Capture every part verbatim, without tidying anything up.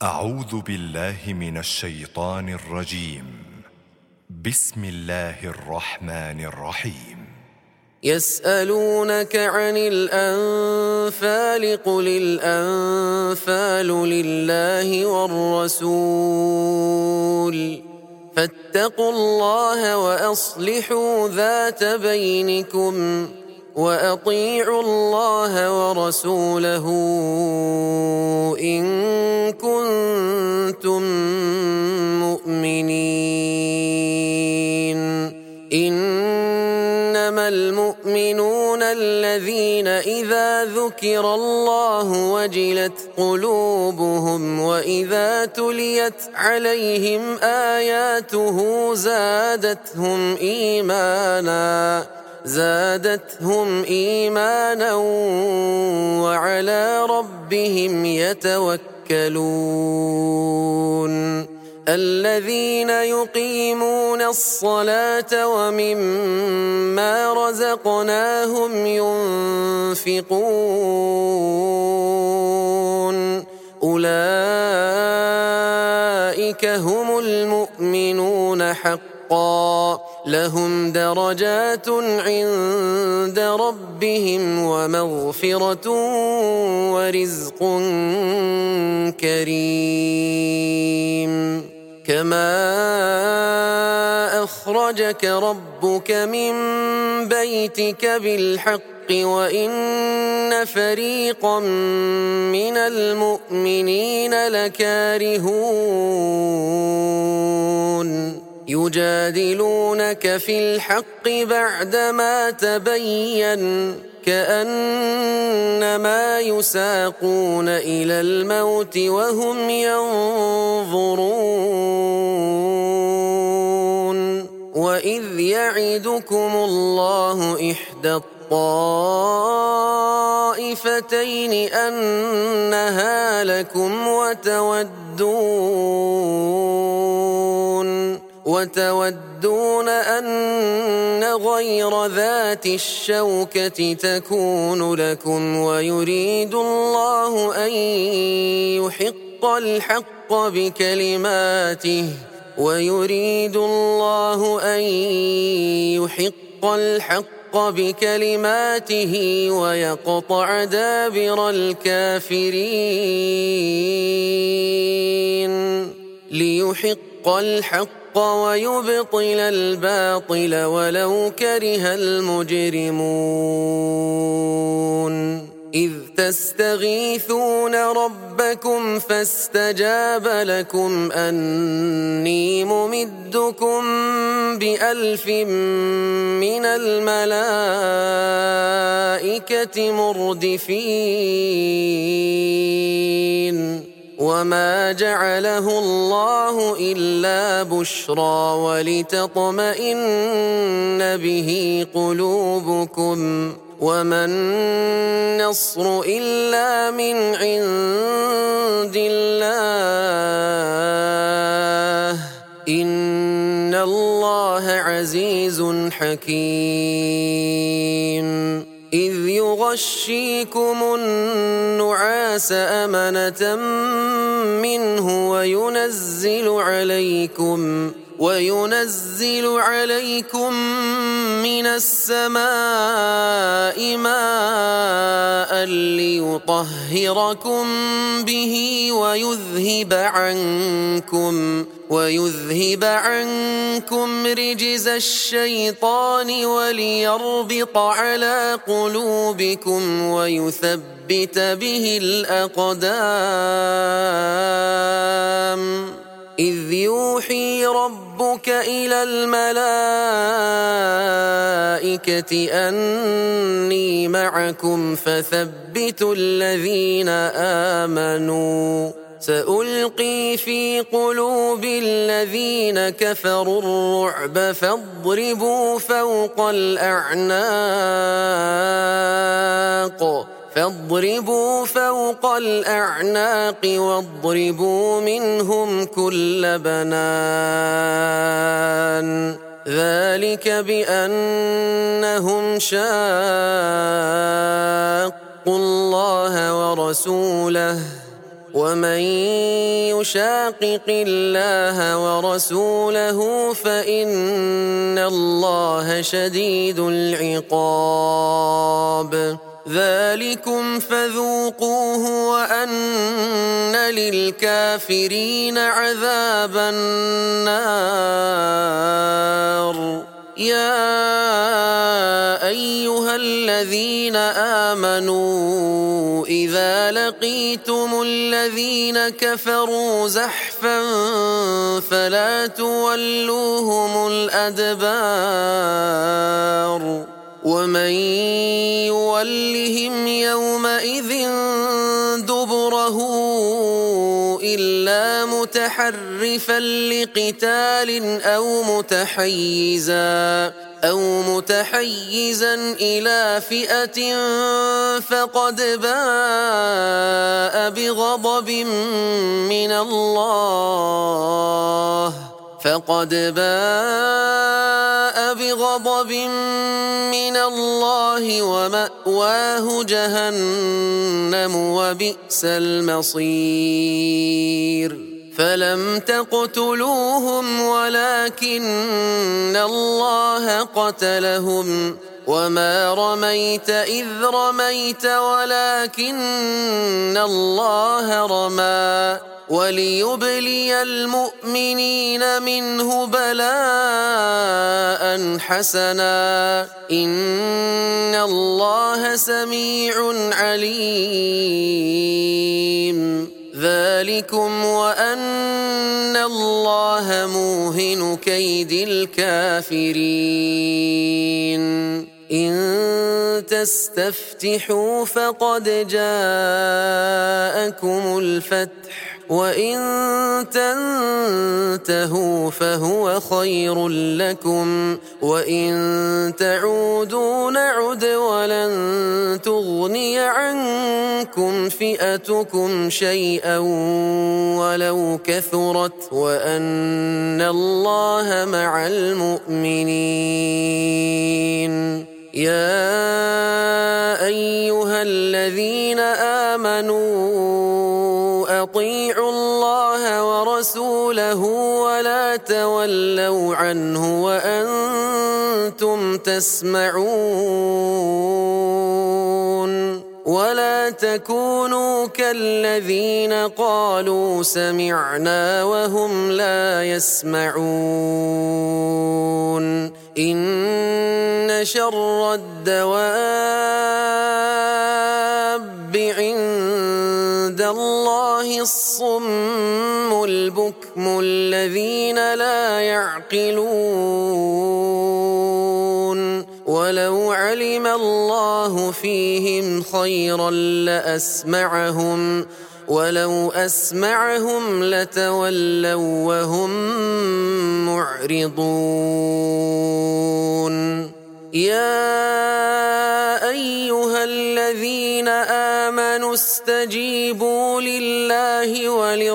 أعوذ بالله من الشيطان الرجيم. بسم الله الرحمن الرحيم. يسألونك عن الأنفال قل الأنفال لله والرسول فاتقوا الله وأصلحوا ذات بينكم وأطيعوا الله ورسوله إن كنتم مؤمنين. إنما المؤمنون الذين إذا ذكر الله وجلت قلوبهم وإذا تليت عليهم آياته زادتهم إيمانا زادتهم إيمانا وعلى ربهم يتوكلون. الذين يقيمون الصلاة ومما رزقناهم ينفقون أولئك هم المؤمنون حقا لهم درجات عند ربهم ومغفرة ورزق كريم. كما أخرجك ربك من بيتك بالحق وإن فريقا من المؤمنين لكارهون يجادلونك في الحق بعدما تبين كأنما يساقون إلى الموت وهم ينظرون. وإذ يعدكم الله إحدى الطائفتين أنها لكم وتودون وتودون أن غير ذات الشوكة تكون لكم ويريد الله أن يحق الحق بكلماته ويريد الله أن يحق الحق بكلماته ويقطع دابر الكافرين ليحق الحق ويبطل الباطل ولو كره المجرمون. إذ تستغيثون ربكم فاستجاب لكم أني ممدكم بألف من الملائكة مردفين. وما جعله الله إلا بشرى ولتطمئن به قلوبكم وما النصر إلا من عند الله إن الله عزيز حكيم. إذ يغشيكم النعاس أمنة منه وينزل عليكم وينزل عليكم من السماء ماء ليطهركم به ويذهب عنكم ويذهب عنكم رجز الشيطان وليربط على قلوبكم ويثبت به الأقدام. إذ يوحي ربك إلى الملائكة أني معكم فثبتوا الذين آمنوا سألقي في قلوب الذين كفروا الرعب فاضربوا فوق الأعناق فاضربوا فوق الأعناق واضربوا منهم كل بنان ذلك بأنهم شاقوا الله ورسوله ومن يشاقق الله ورسوله فإن الله شديد العقاب ذلكم فذوقوه وأن للكافرين عذاب النار يا أيها الذين آمنوا إذا لقيتم الذين كفروا زحفا فلا تولوهم الأدبار ومن يولهم يومئذ دبره إلا متحرفا لقتال أو متحيزا أو متحيزا إلى فئة فقد باء بغضب من الله فقد باء بغضب من الله ومأواه جهنم وبئس المصير فلم تقتلوهم ولكن الله قتلهم وما رميت إذ رميت ولكن الله رمى وليبلي المؤمنين منه بلاء حسنا إن الله سميع عليم ذلكم وأن الله موهن كيد الكافرين إن تستفتحوا فقد جاءكم الفتح وإن تنتهوا فهو خير لكم وإن تعودوا نعد ولن تغني عنكم فئتكم شيئا ولو كثرت وأن الله مع المؤمنين يا أيها الذين آمنوا أطيعوا الله ورسوله ولا تولوا عنه وأنتم تسمعون ولا تكونوا كالذين قالوا سمعنا وهم لا يسمعون إن شر الدواب عند الله الصم البكم الذين لا يعقلون ولو علم الله فيهم خيرا لأسمعهم ولو أسمعهم لتولوا وهم معرضون يا أيها الذين آمنوا استجيبوا لله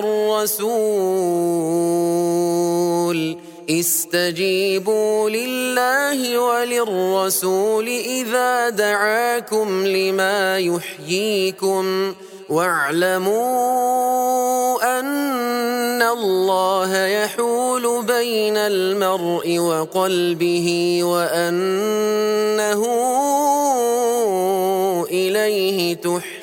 وللرسول استجيبوا لله وللرسول إذا دعاكم لما يحييكم واعلموا أن الله يحول بين المرء وقلبه وأنه إليه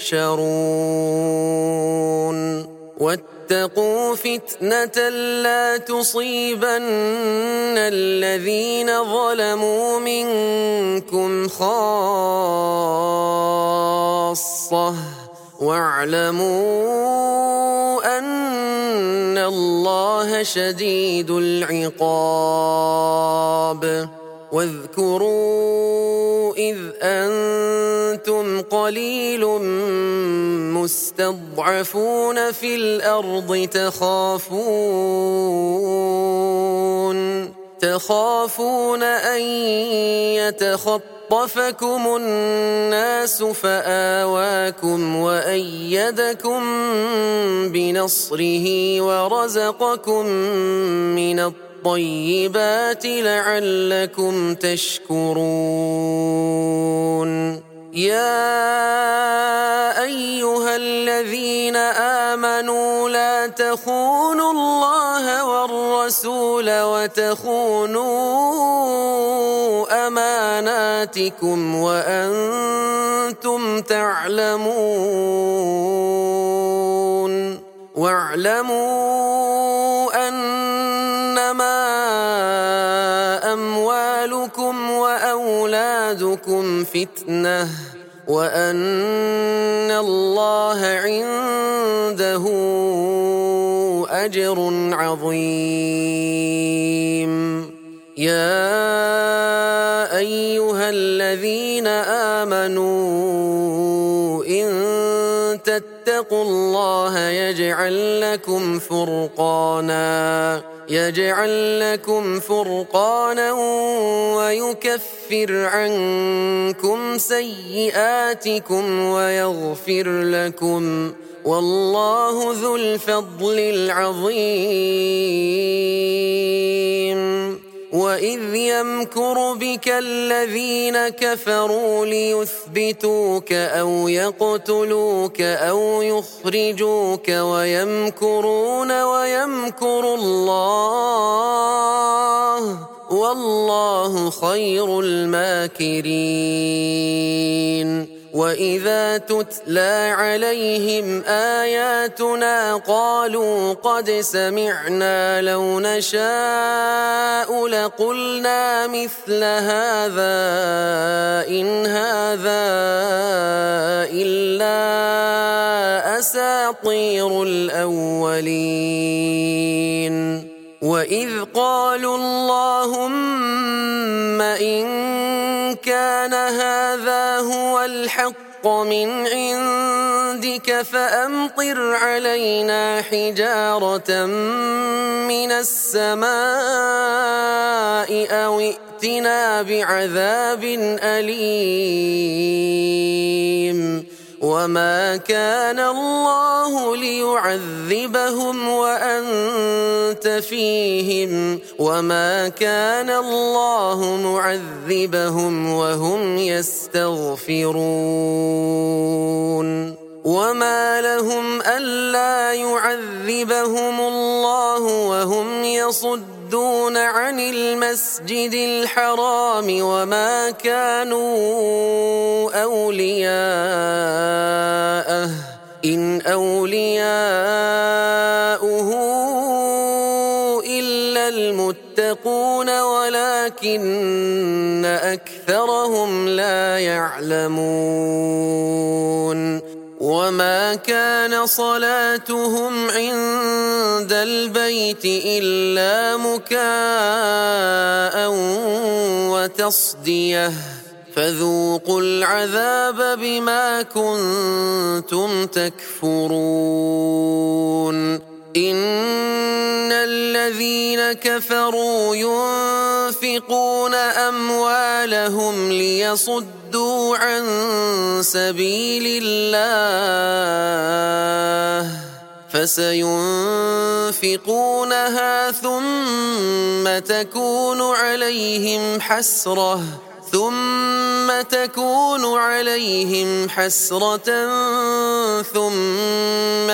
تحشرون واتقوا فتنة لا تصيبن الذين ظلموا منكم خاصة واعلموا أن الله شديد العقاب واذكروا إذ أنتم قليل مستضعفون في الأرض تخافون تخافون أن يتخطفكم الناس فآواكم وأيدكم بنصره ورزقكم من الطيبات لعلكم تشكرون يا أيها الذين آمنوا لا تخونوا الله والرسول وتخونوا أماناتكم وأنتم تعلمون واعلموا أنما أموالكم وأولادكم فتنة وأن الله عنده أجر عظيم. يا أيها الذين آمنوا إن تتقوا الله يجعل لكم فرقانا يجعل لكم فرقانا ويكفر عنكم سيئاتكم ويغفر لكم والله ذو الفضل العظيم. وإذ يمكر بك الذين كفروا ليثبتوك أو يقتلوك أو يخرجوك ويمكرون ويمكر الله والله خير الماكرين. وإذا تتلى عليهم آياتنا قالوا قد سمعنا لو نشاء لقلنا مثل هذا إن هذا إلا أساطير الأولين. وإذ قالوا اللهم إن كان هذا هو الحق من عندك فأمطر علينا حجارة من السماء أو ائتنا بعذاب أليم. وما كان الله ليعذبهم وأنت فيهم وما كان الله معذبهم وهم يستغفرون. وما لهم ألا يعذبهم الله وهم يصدون عن المسجد الحرام وما كانوا أولياءه إن أولياؤه إلا المتقون ولكن أكثرهم لا يعلمون. وما كان صلاتهم عند البيت إلا مكاء وتصدية فذوقوا العذاب بما كنتم تكفرون. إن الذين كفروا ينفقون أموالهم ليصدوا عن سبيل الله فسينفقونها ثم تكون عليهم حسرة ثم تكون عليهم حسرة ثم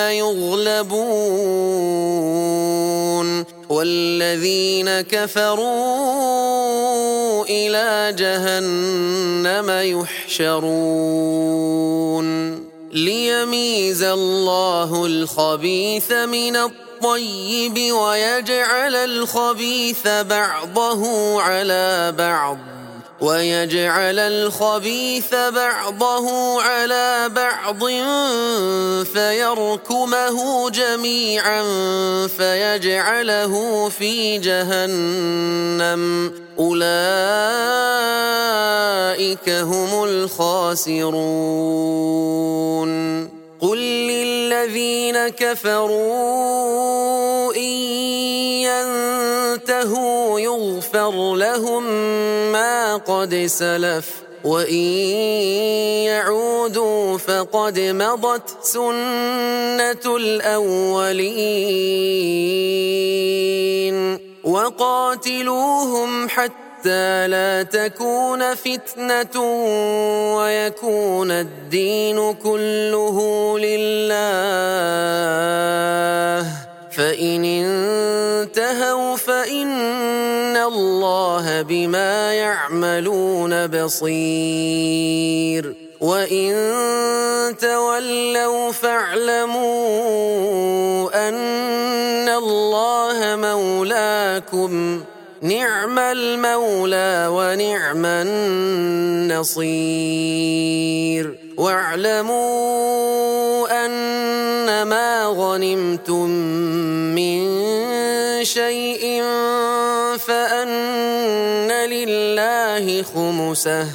يغلبون والذين كفروا إلى جهنم يحشرون. ليميز الله الخبيث من الطيب ويجعل الخبيث بعضه على بعض ويجعل الخبيث بعضه على بعض فيركمه جميعا فيجعله في جهنم أولئك هم الخاسرون. قل للذين كفروا إن ينتهوا يغفر لهم ما قد سلف وإن يعودوا فقد مضت سنة الأولين. وقاتلوهم حتى حتى لا تكون فتنة ويكون الدين كله لله، فإن انتهوا فإن الله بما يعملون بصير، وإن تولوا فاعلموا أن الله مولاكم، نعم المولى ونعم النصير. واعلموا أنما غنمتم من شيء فأن لله خمسه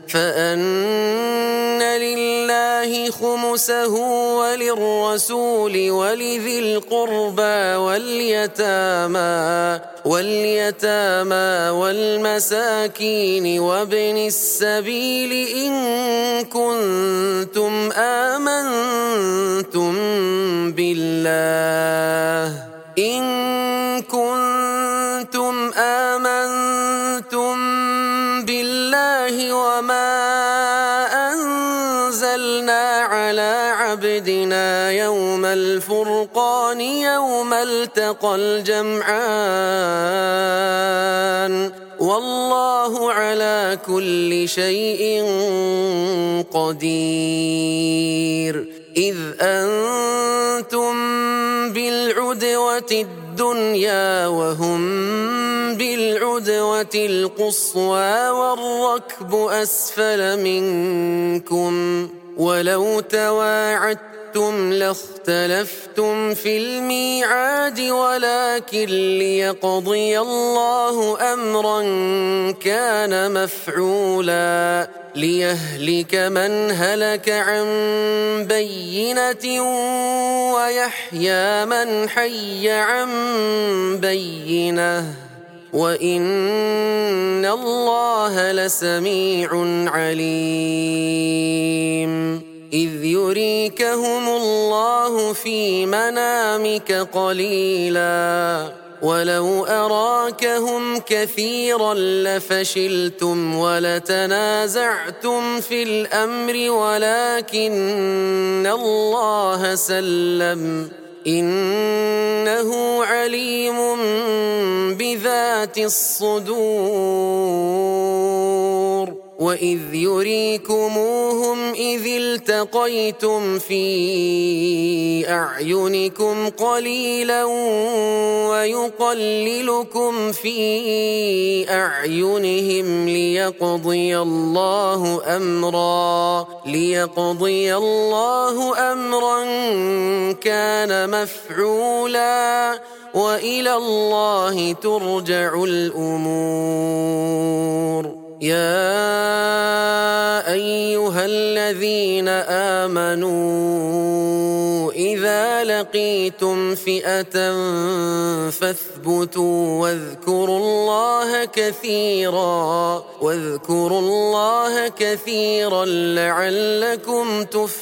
فأن لله خمسه وللرسول ولذي القربى واليتامى واليتامى والمساكين وابن السبيل إن كنتم آمنتم بالله إن كنتم آمنتم بالله وما أنزلنا على عبدنا يوم الفرقان يوم التقى الجمعان والله على كل شيء قدير. إذ أنتم بالعدوة الدنيا وهم بالعدوة القصوى والركب أسفل منكم، ولو تواعدتم لاختلفتم في الميعاد، ولكن ليقضي الله أمرا كان مفعولا ليهلك من هلك عن بينة ويحيى من حي عن بينة، وإن الله لسميع عليم. إذ يريكهم الله في منامك قليلا ولو أراكهم كثيرا لفشلتم ولتنازعتم في الأمر ولكن الله سلم إنه عليم بذات الصدور. وإذ يريكموهم إذ التقيتم في أعينكم قليلا ويقللكم في أعينهم ليقضي الله أمرا ليقضي الله أمرا كان مفعولا وإلى الله ترجع الأمور. يا أيها الذين آمنوا إذا لقيتم فئة فاثبتوا واذكروا الله كثيرا واذكروا الله كثيرا لعلكم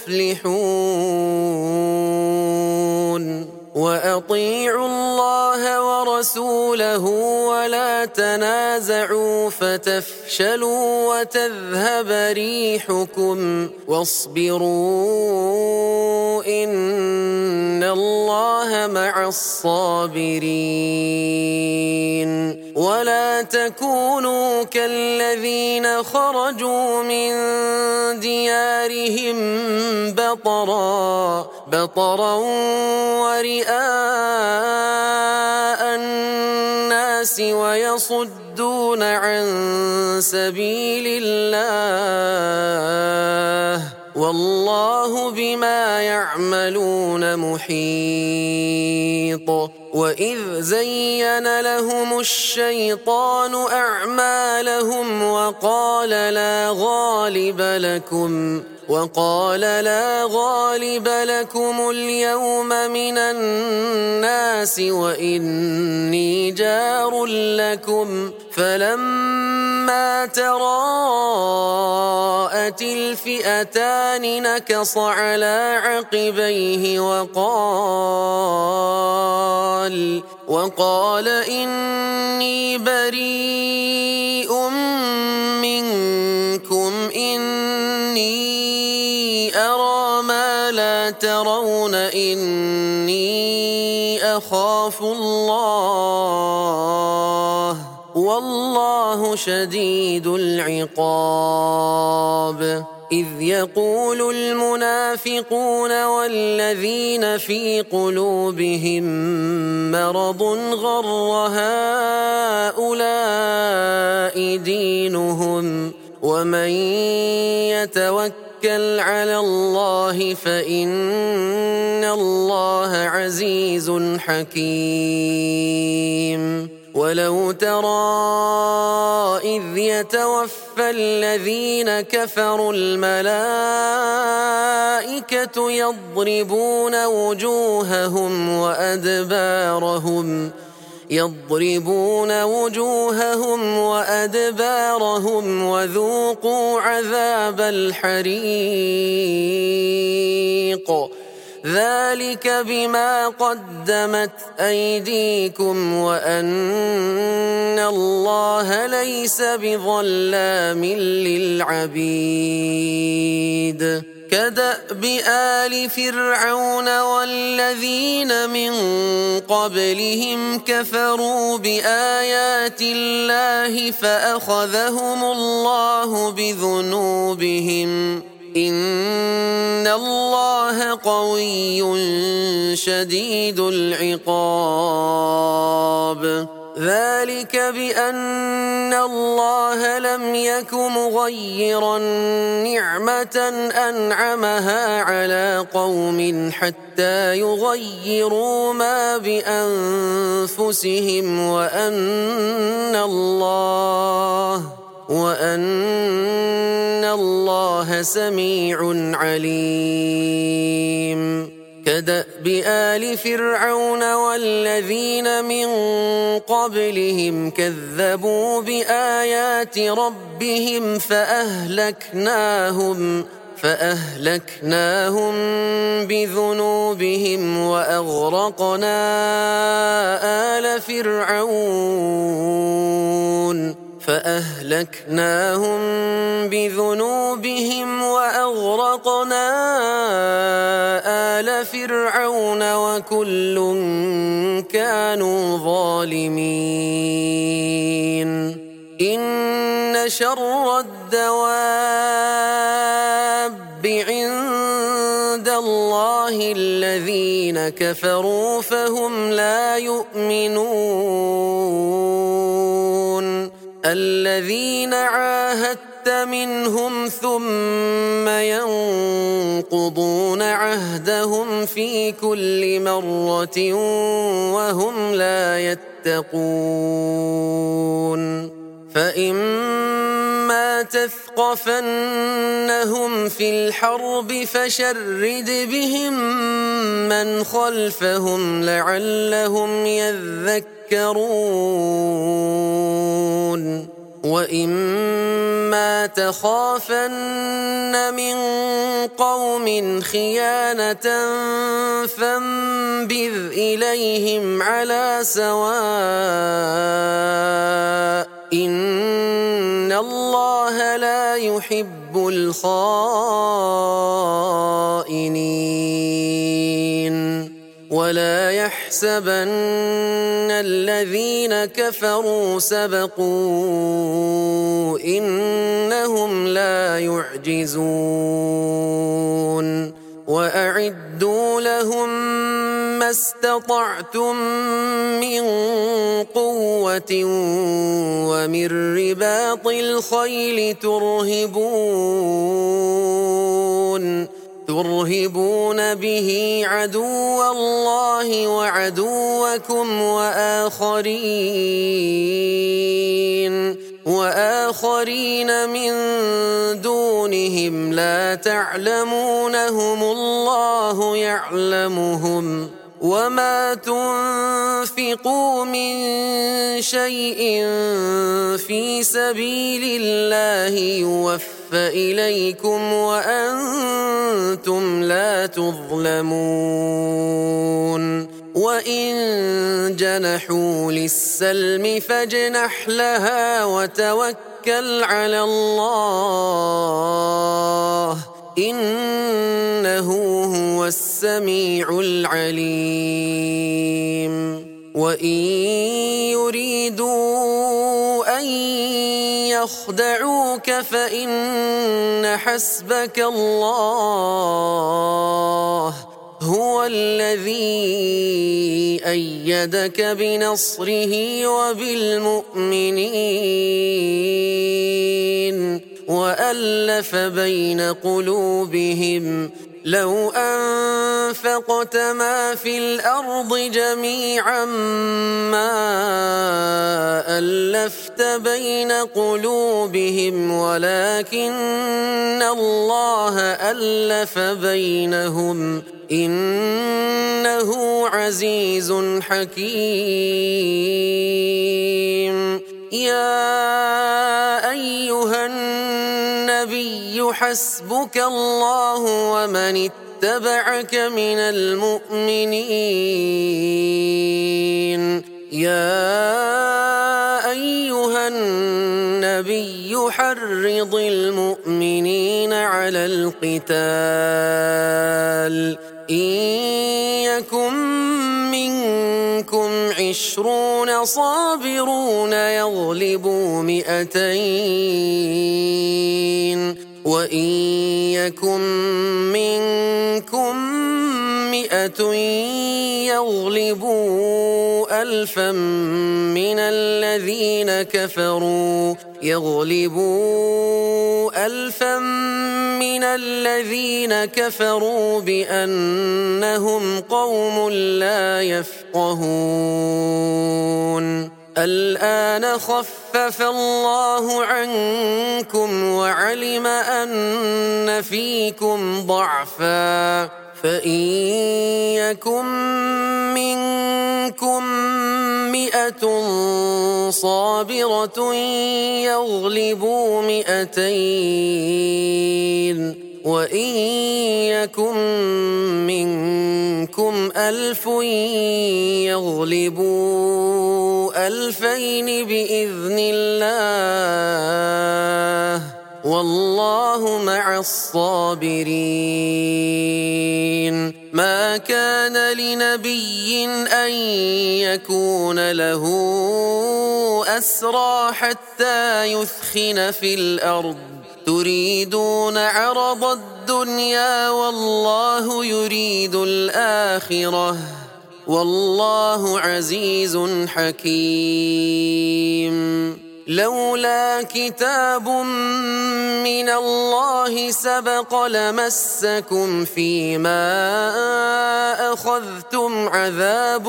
تفلحون. وأطيعوا الله ورسوله ولا تنازعوا فتفشلوا وتذهب ريحكم واصبروا إن الله مع الصابرين. ولا تكونوا كالذين خرجوا من ديارهم بطرا بطرا ورئاء الناس ويصدون عن سبيل الله والله بما يعملون محيط. وإذ زين لهم الشيطان أعمالهم وقال لا غالب لكم وقال لا غالب لكم اليوم من الناس وإني جار لكم فلما تراءت الفئتان نكص على عقبيه وقال وقال إني بريء أخاف الله والله شديد العقاب. إذ يقول المنافقون والذين في قلوبهم مرض غر هؤلاء دينهم ومن يتوكل على الله فإن الله عزيز حكيم. ولو ترى إذ يتوفى الذين كفروا الملائكة يضربون وجوههم وأدبارهم يضربون وجوههم وأدبارهم وذوقوا عذاب الحريق ذلك بما قدمت أيديكم وأن الله ليس بظلام للعبيد. كدأب آل فرعون والذين من قبلهم كفروا بآيات الله فأخذهم الله بذنوبهم إن الله قوي شديد العقاب. ذلك بأن الله لم يك مغيرا نعمة أنعمها على قوم حتى يغيروا ما بأنفسهم وأن الله وأن الله سميع عليم. كدأب آل فرعون والذين من قبلهم كذبوا بآيات ربهم فأهلكناهم فأهلكناهم بذنوبهم وأغرقنا آل فرعون فأهلكناهم بذنوبهم وأغرقنا آل فرعون وكل كانوا ظالمين. إن شر الدواب عند الله الذين كفروا فهم لا يؤمنون. الذين عاهدت منهم ثم ينقضون عهدهم في كل مرة وهم لا يتقون. فإما تثقفنهم في الحرب فشرد بهم من خلفهم لعلهم يذكرون. وإما تخافن من قوم خيانة فانبذ إليهم على سواء إن الله لا يحب الخائنين. ولا يحسبن الذين كفروا سبقوا إنهم لا يعجزون. وأعدوا لهم ما استطعتم من قوة ومن رباط الخيل ترهبون ترهبون به عدو الله وعدوكم وآخرين وآخرين من دونهم لا تعلمونهم الله يعلمهم. وما تنفقوا من شيء في سبيل الله يوفى إليكم وأنتم لا تظلمون. وإن جنحوا للسلم فاجنح لها وتوكل على الله إنه هو السميع العليم وإن يريدوا أن يخدعوك فإن حسبك الله هو الذي أيدك بنصره وبالمؤمنين وألف بين قلوبهم لو أنفقت ما في الأرض جميعا ما ألفت بين قلوبهم ولكن الله ألف بينهم إنه عزيز حكيم يا أيها النبي حسبك الله ومن اتبعك من المؤمنين يا أيها النبي حرض المؤمنين على القتال إن يكن منكم عشرون صابرون يغلبوا مئتين وإن يكن منكم مئة يغلبوا ألفا من الذين كفروا يغلبوا ألفا من الذين كفروا بأنهم قوم لا يفقهون الآن خفف الله عنكم وعلم أن فيكم ضعفا فإن يكن منكم مئة صابرة يغلبوا مئتين وإن يكن منكم ألف يغلبوا ألفين بإذن الله والله مع الصابرين ما كان لنبي أن يكون له أسرى حتى يثخن في الأرض تريدون عرض الدنيا والله يريد الآخرة والله عزيز حكيم لولا كتاب من الله سبق لمسكم فيما أخذتم عذاب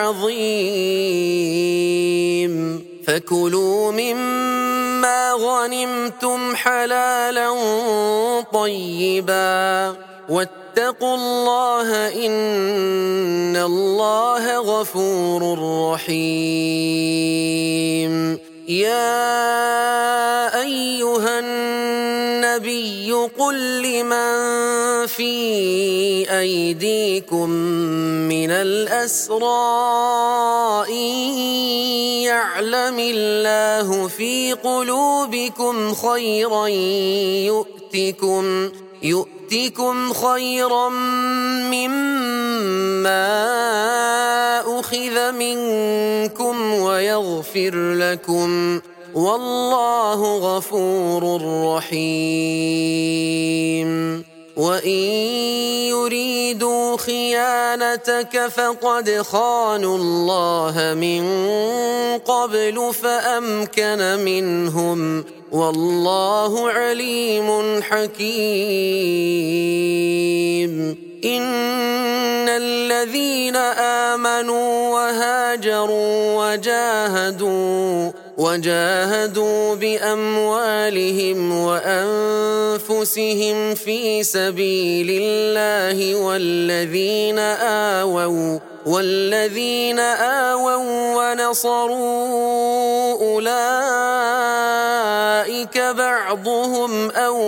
عظيم فكلوا مما غنمتم حلالا طيبا واتقوا الله إن الله غفور رحيم يا أيها النبي قل لمن في أيديكم من الأسرى إن يعلم الله في قلوبكم خيرا يؤتكم يؤتكم خيرا مما أخذ منكم ويغفر لكم والله غفور رحيم وإن يريدوا خيانتك فقد خانوا الله من قبل فأمكن منهم والله عليم حكيم إن الذين آمنوا وهاجروا وجاهدوا وجاهدوا بأموالهم وأنفسهم في سبيل الله والذين آووا والذين آووا ونصروا أولئك بعضهم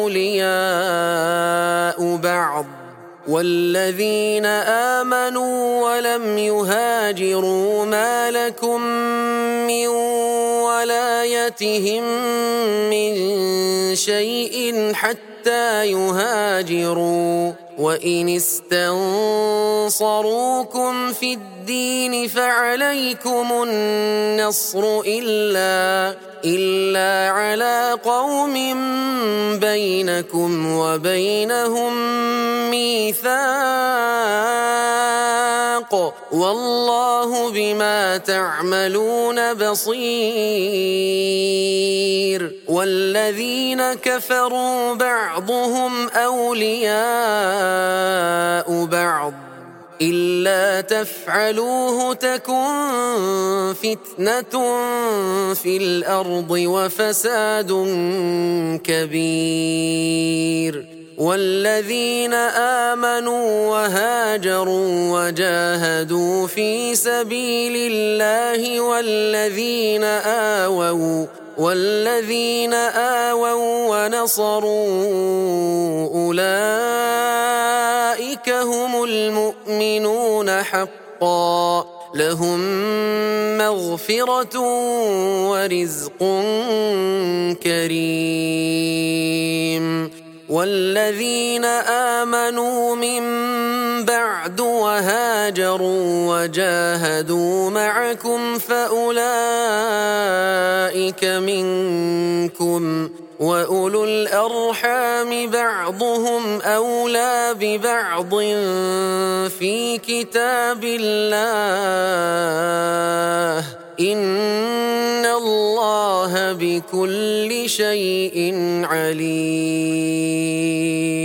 أولياء بعض والذين آمنوا ولم يهاجروا ما لكم من ولايتهم من شيء حتى حتى يهاجروا، وإن استنصروكم في الدين فعليكم النصر إلا إلا على قوم بينكم وبينهم ميثاق، والله بما تعملون بصير. والذين كفروا بعضهم أولياء بعض، إلا تفعلوه تكن فتنة في الأرض وفساد كبير. والذين آمنوا وهاجروا وجاهدوا في سبيل الله والذين آووا والذين آووا ونصروا أولئك هم المؤمنون حقا، لهم مغفرة ورزق كريم. والذين آمنوا من بعد وهاجروا وجاهدوا معكم فأولئك منكم، وأولو الأرحام بعضهم أولى ببعض في كتاب الله، إن الله بكل شيء عليم.